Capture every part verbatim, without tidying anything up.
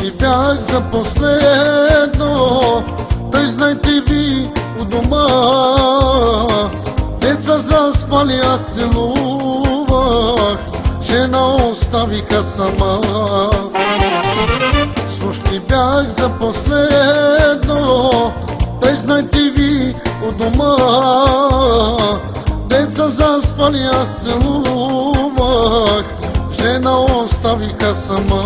Слушки бях за последно, тъй знай ти ви у дома. Деца заспали, аз целувах, жена оставиха сама. Слушки бях за последно, тъй знай ти ви у дома. Деца заспали, аз целувах, жена оставиха сама.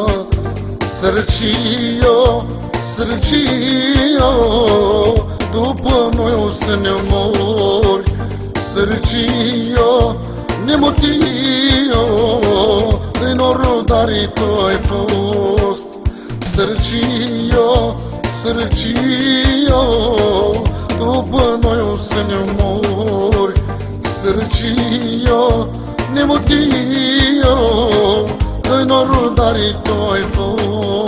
Srčijo, srčijo, după noi o să ne mori. Srčijo, nemotio, în norodarii tu ai fost. Srčijo, srčijo, după noi o să ne mori. Srčijo, nemotio, în norodarii tu ai fost.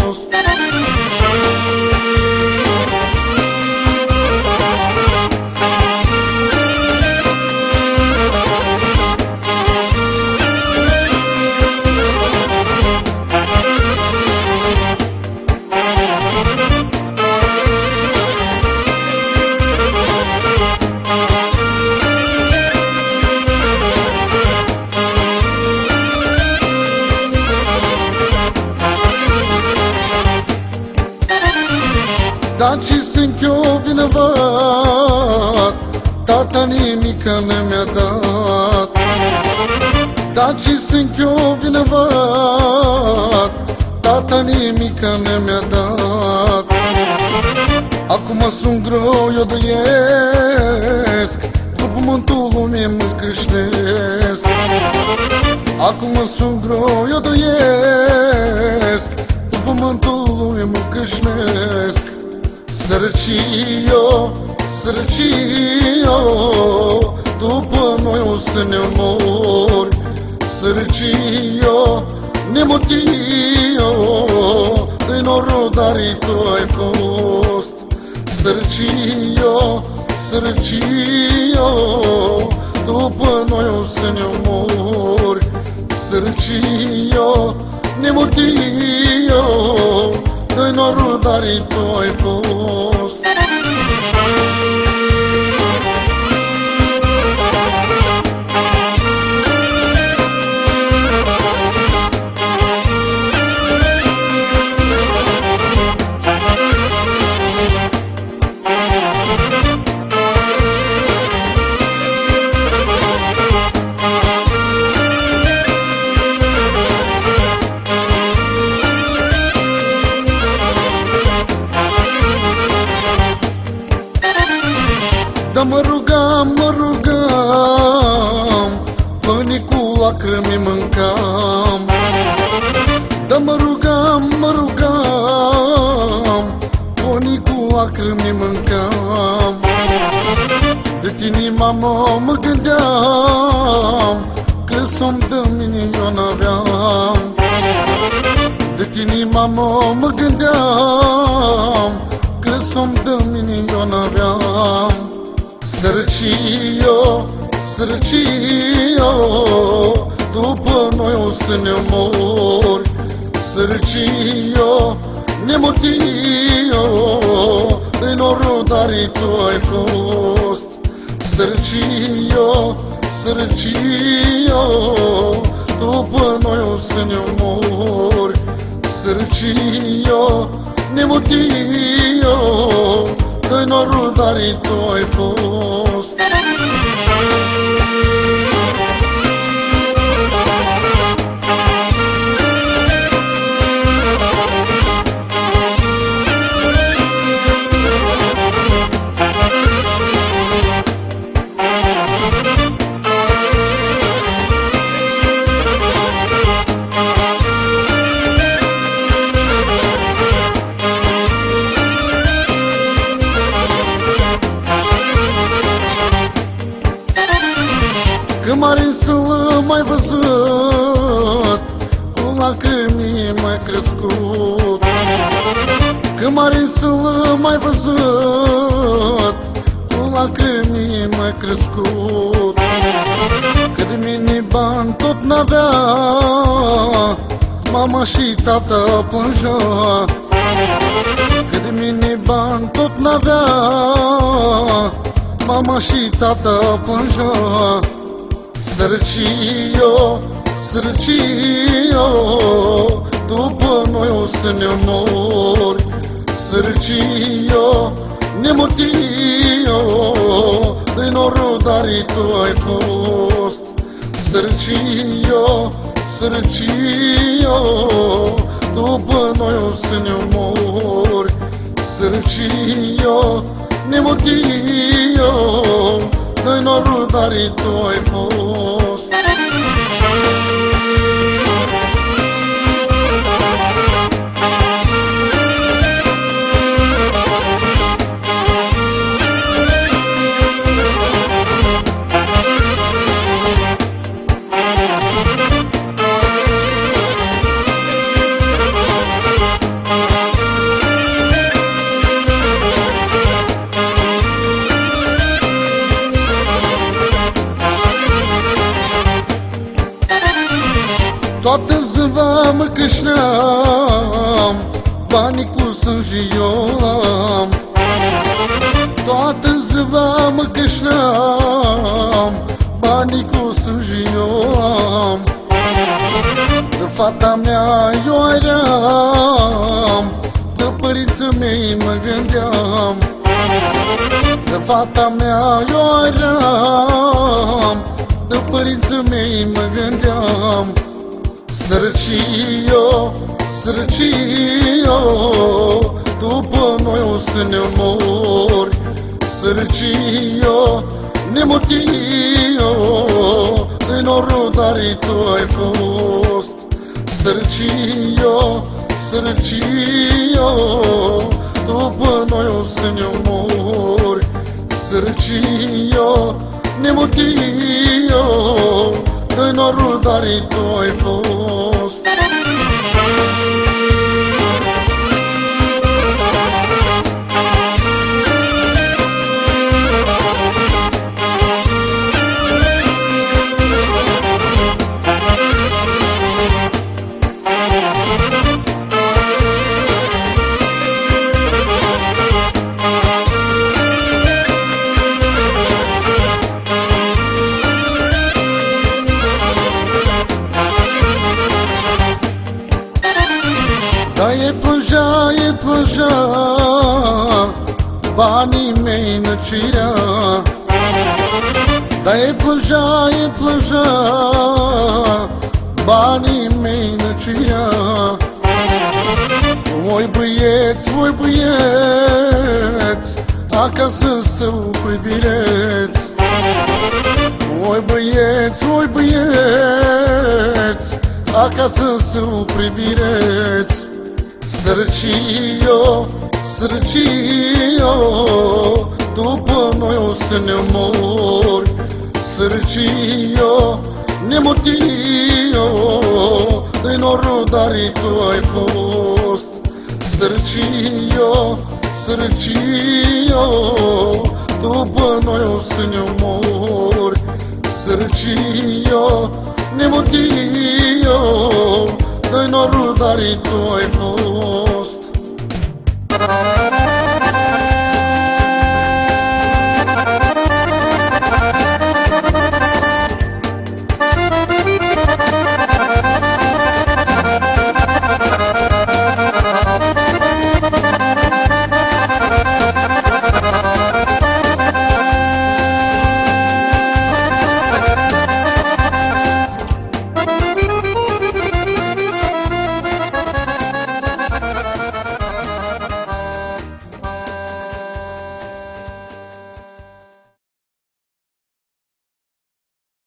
Daci sunt eu vinovat, tata nimica ne mi-a dat. Daci sunt eu vinovat, tata nimica ne mi-a dat. Acum sunt greu, eu dăiesc, după pământul lumii mă creștesc. Acum sunt greu, eu dăiesc, după pământul lumii mă creștesc. Sărăcio, sărăcio, după noi o să ne mori. Sărăcio, nemotio, în norodarii tu ai fost. Sărăcio, sărăcio, după noi o să ne mori. Sărăcio, nemotio, în norodarii tu ai fost. Da mă rugam, mă rugam, până cu lacrimi mâncam. Da mă rugam, mă rugam, până cu lacrimi mâncam. De tine, mamă, mă gândeam, că somn de mine eu n-aveam. De tine, mamă, mă gândeam, că somn de mine eu n-aveam. Sărăcio, sărăcio, după noi o să ne mori. Sărăcio, nemotio, în norodarii tu ai fost. Sărăcio, sărăcio, după noi o să ne mori. Sărăcio, nemotio, în norodarii tu ai fost. Că mare să-l mai văzut, cu lacrimi mai crescut. Că mare să-l mai văzut, cu lacrimi mai crescut. Că de mine bani tot n-avea, mama și tata plângea, că de mine bani tot n-avea. Mama și tata plângea, sărăcie-o, sărăcie-o, după noi o să ne mori. Sărăcie-o, nemotie-o, de norul dar tu ai fost. Sărăcie-o, sărăcie-o, după noi o să ne mori. Sărăcie-o, nemotie-o, de norul dar tu ai fost. Toată ziua mă câșneam, banii cu sânge eu am. Toată ziua mă câșneam, banii cu sânge eu am. De fata mea eu eram, de părinții mei mă gândeam. De fata mea eu eram, de părinții mei mă gândeam. Sărăcie-o, sărăcie-o, după noi o să ne mori. Sărăcie-o, nemotie-o, de norul dar tu ai fost. Sărăcie-o, sărăcie-o, după noi o să ne mori. Sărăcie-o, nemotie-o, de norul dar tu ai fost. Da, e plângea, e plângea, banii mei năcirea. Da, e plângea, e plângea, banii mei năcirea. Voi băieți, voi băieți, acasă să o privireți. Voi băieți, voi băieți, acasă să o privireți. Sărăcie-o, sărăcie-o, după noi o să ne mori. Sărăcie-o, nemotie-o, de norul dar tu ai fost. Sărăcie-o, sărăcie-o, după noi o să ne mori. Sărăcie-o, nemotie-o, de norul dar tu ai fost.